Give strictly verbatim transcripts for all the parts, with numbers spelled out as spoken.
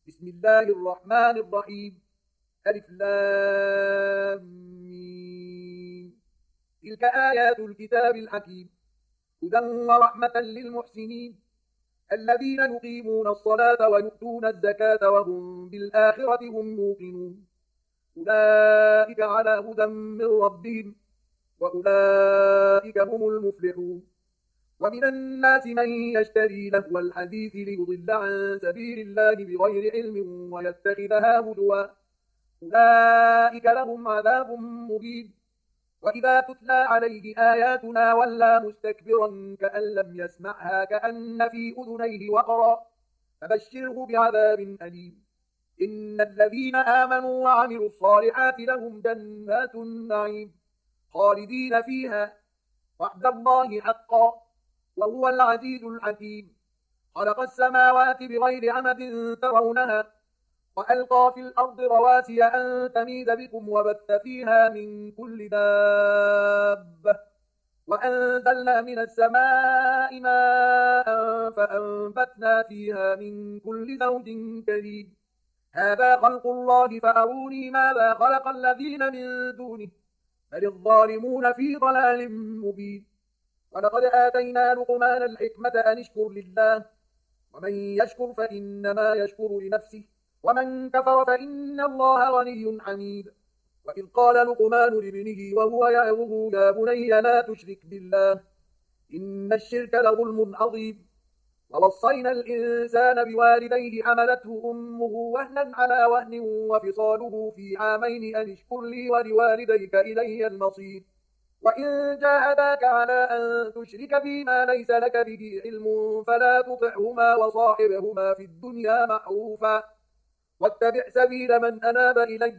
بسم الله الرحمن الرحيم. ألف لام ميم. تلك آيات الكتاب الحكيم، هدى ورحمة للمحسنين الذين يقيمون الصلاة ويؤتون الزكاة وهم بالآخرة هم يوقنون. أولئك على هدى من ربهم وأولئك هم المفلحون. ومن الناس من يشتري لهو الحديث ليضل عن سبيل الله بغير علم ويتخذها هزوا، أولئك لهم عذاب مهين. وإذا تتلى عليه آياتنا ولى مستكبرا كأن لم يسمعها كأن في أذنيه وقرا، فبشره بعذاب أليم. إن الذين آمنوا وعملوا الصالحات لهم جنات النعيم خالدين فيها، وعد الله حقا وهو العزيز الحكيم. خلق السماوات بغير عمد ترونها وألقى في الأرض رواسي أن تميد بكم وبث فيها من كل دابة، وأنزلنا من السماء ماء فأنبتنا فيها من كل زوج كريم. هذا خلق الله فأروني ماذا خلق الذين من دونه، بل الظالمون في ضلال مبين. ولقد آتينا لقمان الحكمة أن اشكر لله، ومن يشكر فإنما يشكر لنفسه، ومن كفر فإن الله غني حميد. وإذ قال لقمان لابنه وهو يعظه يا بني لا تشرك بالله إن الشرك لظلم عظيم. ووصينا الإنسان بوالديه حملته أمه وهنا على وهن وفصاله في عامين أن اشكر لي ولوالديك إلي المصير. وإن جاهداك على أن تشرك بي ما ليس لك به علم فلا تطعهما وصاحبهما في الدنيا معروفا، واتبع سبيل من أناب إلي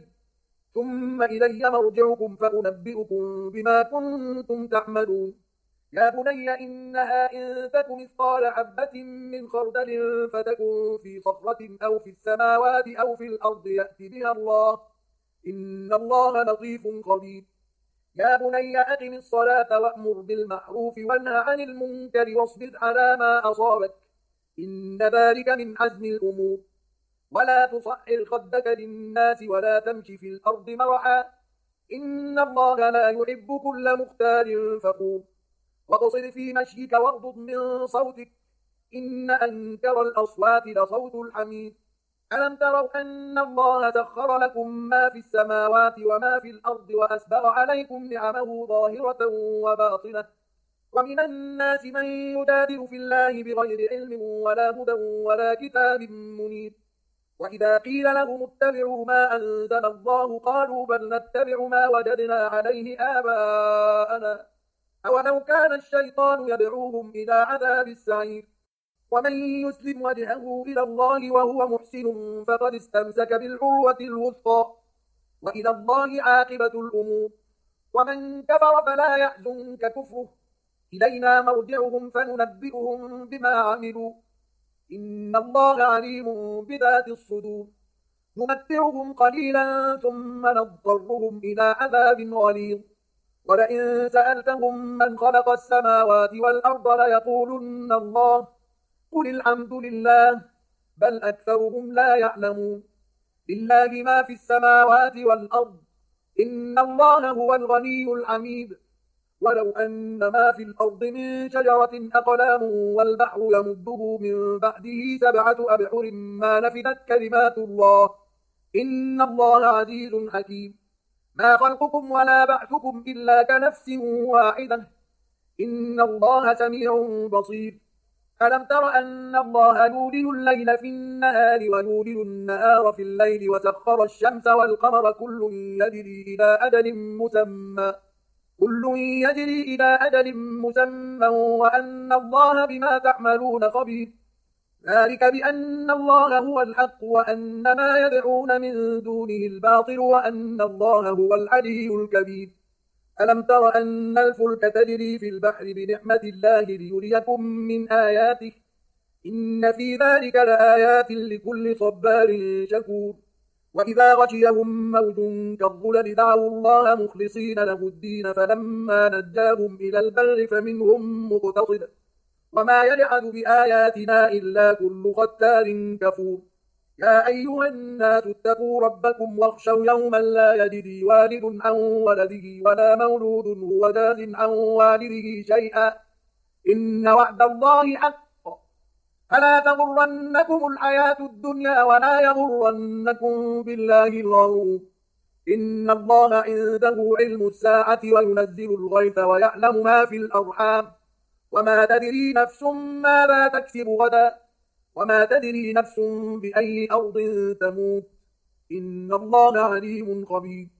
ثم إلي مرجعكم فأنبئكم بما كنتم تعملون. يا بني إنها إن تك مثقال حبة من خردل فتكن في صخرة أو في السماوات أو في الأرض يأت بها الله، إن الله لطيف خبير. يا بني أقم الصلاة وأمر بالمعروف وانه عن المنكر واصبر على ما أصابك، إن ذلك من عزم الأمور. ولا تصعر خدك للناس ولا تمش في الأرض مرحا، إن الله لا يحب كل مختال فخور. واقصد في مشيك واغضض من صوتك، إن أنكر الأصوات لصوت الحمير. ألم تروا أن الله سخر لكم ما في السماوات وما في الأرض وأسبغ عليكم نعمه ظاهرة وباطنة، ومن الناس من يجادل في الله بغير علم ولا هدى ولا كتاب منير. وإذا قيل لهم اتبعوا ما أنزل الله قالوا بل نتبع ما وجدنا عليه آباءنا، أولو كان الشيطان يدعوهم إلى عذاب السعير. ومن يسلم وجهه إلى الله وهو محسن فقد استمسك بالعروة الوثقى، وإلى الله عاقبة الأمور. ومن كفر فلا يحزنك كفره، إلينا مرجعهم فننبئهم بما عملوا، إن الله عليم بذات الصدور. نمتعهم قليلا ثم نضطرهم إلى عذاب غليظ. ولئن سألتهم من خلق السماوات والأرض ليقولن الله، قل الحمد لله بل أكثرهم لا يعلمون. لله ما في السماوات والأرض، إن الله هو الغني الحميد. ولو أن ما في الأرض من شجرة أقلام والبحر يمده من بعده سبعة أبحر ما نفدت كلمات الله، إن الله عزيز حكيم. ما خلقكم ولا بعثكم إلا كنفس واحدة، إن الله سميع بصير. ألم تر أن الله يولج الليل في النهار ويولج النهار في الليل وسخر الشمس والقمر كل يجري إلى أجل مسمى كل يجري إلى أجل مسمى وأن الله بما تعملون خبير. ذلك بأن الله هو الحق وأن ما يدعون من دونه الباطل وأن الله هو العلي الكبير. ألم تر أن الفلك تجري في البحر بنعمة الله ليريكم من آياته، إن في ذلك لآيات لكل صبار شكور. وإذا غشيهم موج كالظلل دعوا الله مخلصين له الدين فلما نجاهم إلى البر فمنهم مقتصد، وما يجحد بآياتنا إلا كل ختار كفور. يا أيها الناس اتقوا ربكم واخشوا يوما لا يجزي والد عن ولده ولا مولود هو جاز عن والده شيئا إن وعد الله حق فلا تغرنكم الحياة الدنيا ولا يغرنكم بالله الغرور إن الله عنده علم الساعة وينزل الغيث ويعلم ما في الأرحام وما تدري نفس ماذا تكسب غدا وما تدري نفس بأي أرض تموت إن الله عليم خبير